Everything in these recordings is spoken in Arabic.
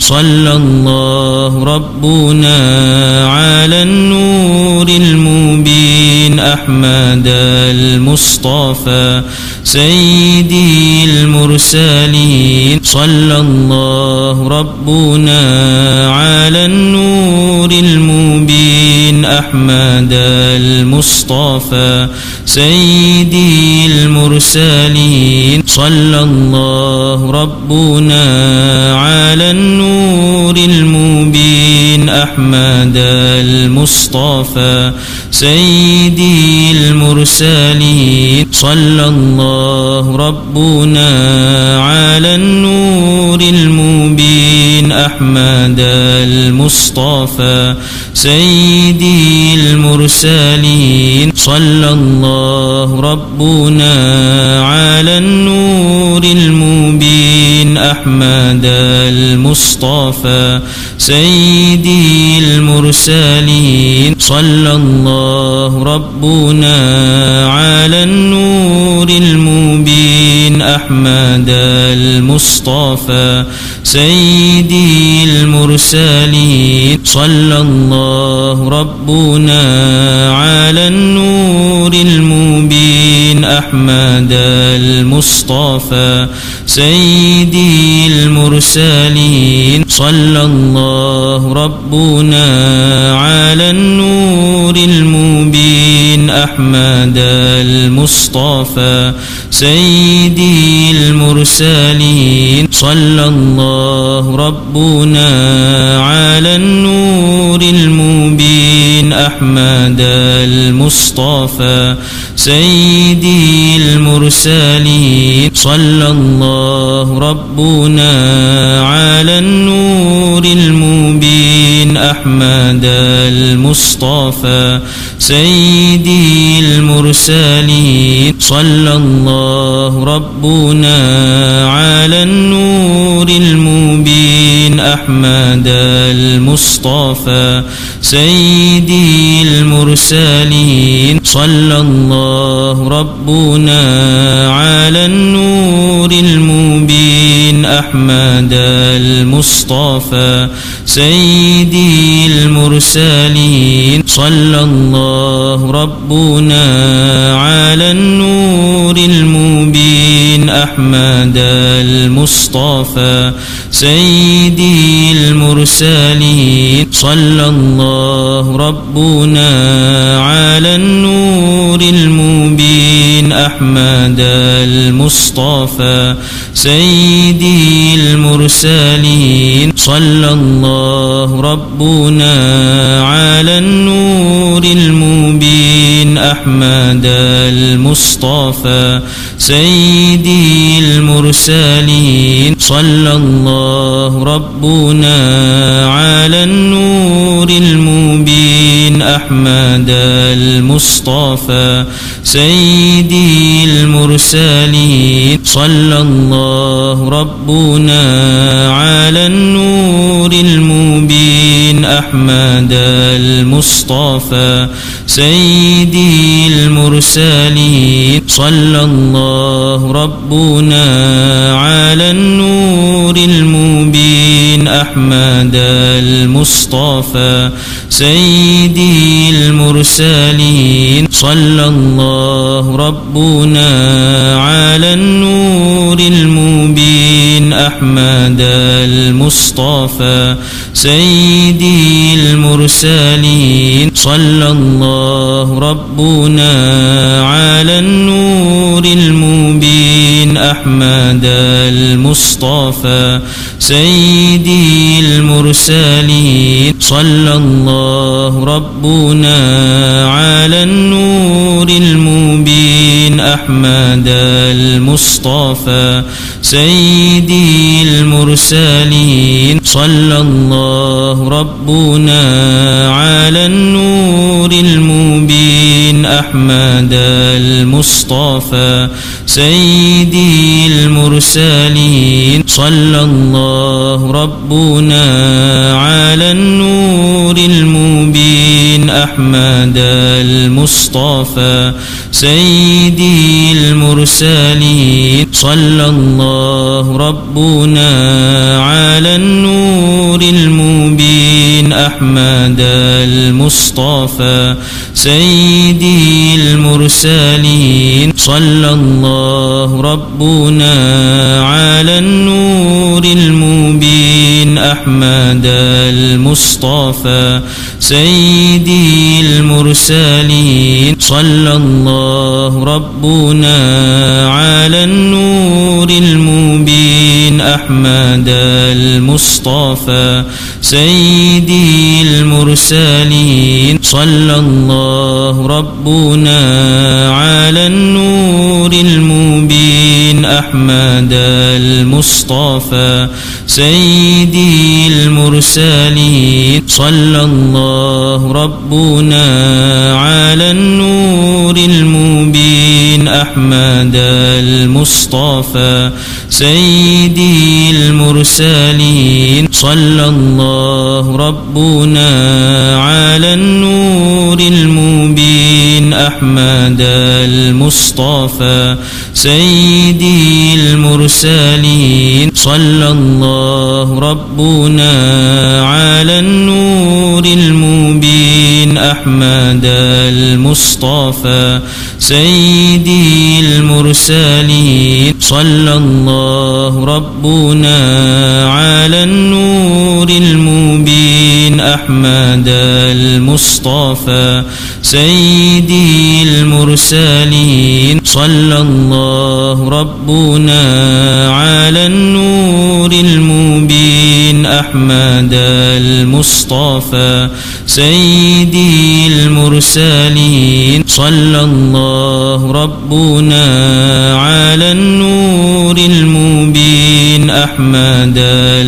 صلى الله ربنا على النور المبين أحمد المصطفى سيدي المرسلين صلى الله ربنا على النور المبين أحمد المصطفى سيدي المرسلين صلى الله ربنا على النور المبين أحمد المصطفى سيدي المرسلين صلى الله ربنا على النور المبين أحمد المصطفى سيدي المرسلين صلى الله ربنا على النور المبين أحمد المصطفى سيدي المرسلين صلى الله ربنا على النور المبين أحمد المصطفى سيدي المرسلين صلى الله ربنا على النور المبين أحمد المصطفى سيدي المرسلين صلى الله ربنا على النور المبين أحمد المصطفى سيدي المرسلين صلى الله ربنا على النور المبين أحمد المصطفى سيدي المرسلين صلى الله ربنا على النور المبين أحمد المصطفى سيدي المرسلين صلى الله ربنا على النور المبين أحمد المصطفى سيدي المرسلين صلى الله ربنا على النور المبين أحمد المصطفى سيدي المرسلين صلى الله ربنا على النور المبين أحمد المصطفى سيدي المرسلين صلى الله ربنا على النور المبين أحمد المصطفى سيدي المرسلين صلى الله ربنا على النور المبين أحمد المصطفى سيدي المرسلين صلى الله ربنا على النور المبين أحمد المصطفى سيدي المرسلين صلى الله ربنا على النور المبين أحمد المصطفى سيدي المرسلين صلى الله ربنا على النور المبين أحمد المصطفى سيدي المرسلين صلى الله ربنا على النور المبين أحمد المصطفى سيدي المرسلين صلى الله ربنا على النور المبين أحمد المصطفى سيدي المرسلين صلى الله ربنا على النور المبين أحمد المصطفى سيدي المرسلين صلى الله ربنا على النور المبين أحمد المصطفى سيدي المرسلين صلى الله ربنا على النور المبين أحمد المصطفى سيدي المرسلين صلى الله ربنا على النور النور المبين أحمد المصطفى سيدي المرسلين صلى الله ربنا على النور المبين أحمد المصطفى سيدي المرسلين صلى الله ربنا على النور المبين أحمد المصطفى سيدي المرسلين صلى الله ربنا على النور المبين أحمد المصطفى سيدي المرسلين صلى الله ربنا على النور المبين أحمد المصطفى سيدي المرسلين صلى الله ربنا على النور المبين أحمد المصطفى سيدي المرسلين صلى الله ربنا على النور المبين أحمد المصطفى سيدي المرسلين صلى الله ربنا على النور المبين أحمد المصطفى سيدي المرسلين صلى الله ربنا على النور المبين أحمد المصطفى سيدي المرسلين صلى الله ربنا على النور المبين أحمد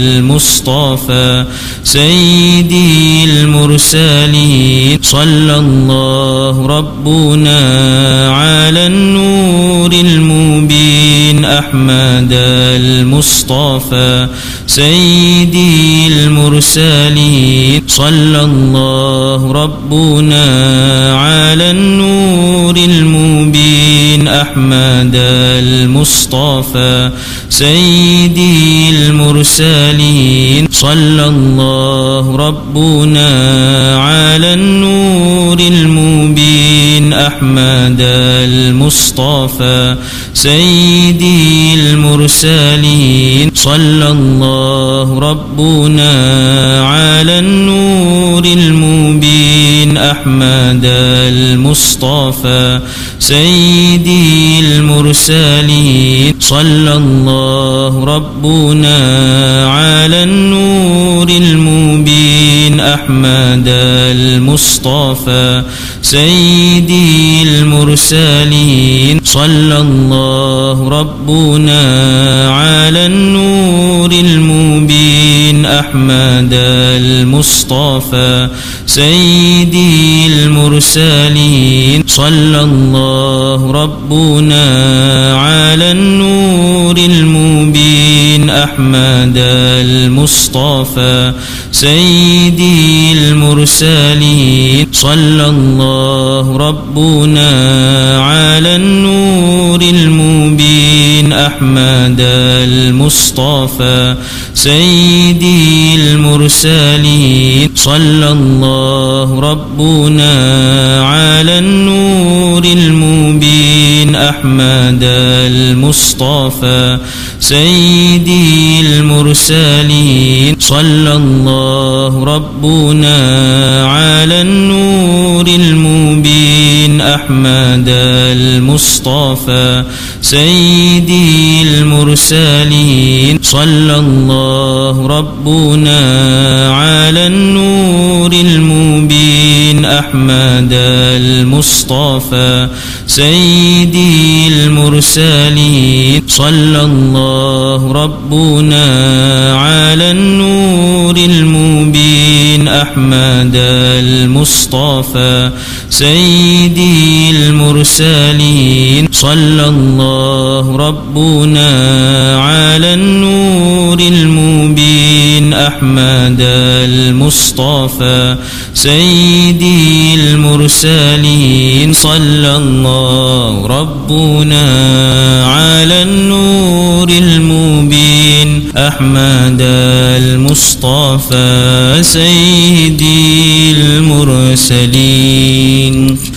المصطفى سيدي المرسلين صلى الله ربنا على النور المبين أحمد المصطفى سيدي المرسلين صلى الله ربنا على النور المبين أحمد المصطفى سيدي المرسلين صلى الله ربنا على النور المبين أحمد المصطفى سيدي المرسلين صلى الله ربنا على النور المبين أحمد المصطفى سيدي المرسلين صلى الله ربنا على النور المبين أحمد المصطفى سيدي المرسلين صلى الله ربنا على النور المبين أحمد المصطفى سيدي المرسلين صلى الله ربنا على النور المبين أحمد المصطفى سيدي المرسلين صلى الله ربنا على النور المبين أحمد المصطفى سيدي المرسلين صلى الله ربنا على النور المبين أحمد المصطفى سيدي المرسلين صلى الله ربنا على النور المبين أحمد المصطفى سيدي المرسلين صلى الله ربنا على النور المبين أحمد المصطفى سيدي المرسلين صلى الله ربنا على النور المبين أحمد المصطفى سيدي المرسلين صلى الله ربنا على النور المبين أحمد المصطفى سيدي المرسلين صلى الله ربنا على النور المبين أحمد المصطفى سيد المرسلين.